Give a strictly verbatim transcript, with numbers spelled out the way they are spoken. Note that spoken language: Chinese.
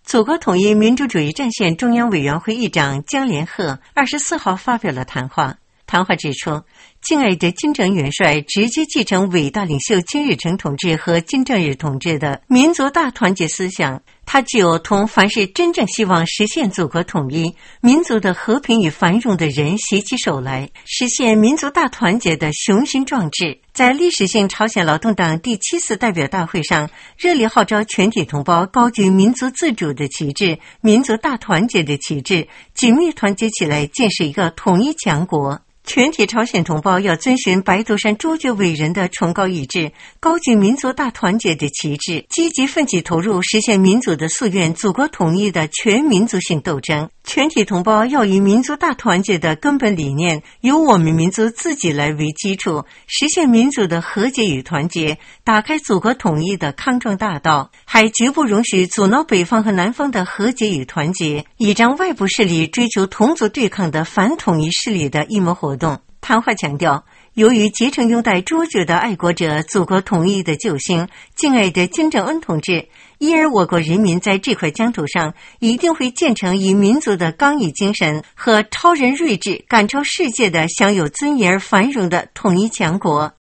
祖国统一民主主义战线中央委员会议长姜连鹤二十四号发表了谈话。谈话指出，敬爱的金正元帅直接继承伟大领袖金日成同志和金正日同志的民族大团结思想，他具有同凡是真正希望实现祖国统一、民族的和平与繁荣的人携起手来，实现民族大团结的雄心壮志。在历史性朝鲜劳动党第七次代表大会上，热烈号召全体同胞高举民族自主的旗帜、民族大团结的旗帜，紧密团结起来，建设一个统一强国。全体朝鲜同胞要遵循白头山朱觉伟人的崇高意志，高举民族大团结的旗帜，积极奋起投入实现民族的夙愿、祖国统一的全民族性斗争。全体同胞要以民族大团结的根本理念，由我们民族自己来为基础，实现民族的和解与团结，打开祖国统一的康庄大道，还绝不容许阻挠北方和南方的和解与团结，倚仗外部势力追求同族对抗的反统一势力的阴谋活动。谈话强调，由于竭诚拥戴卓绝的爱国者、祖国统一的救星、敬爱的金正恩同志，因而我国人民在这块疆土上一定会建成以民族的刚毅精神和超人睿智赶超世界的享有尊严而繁荣的统一强国。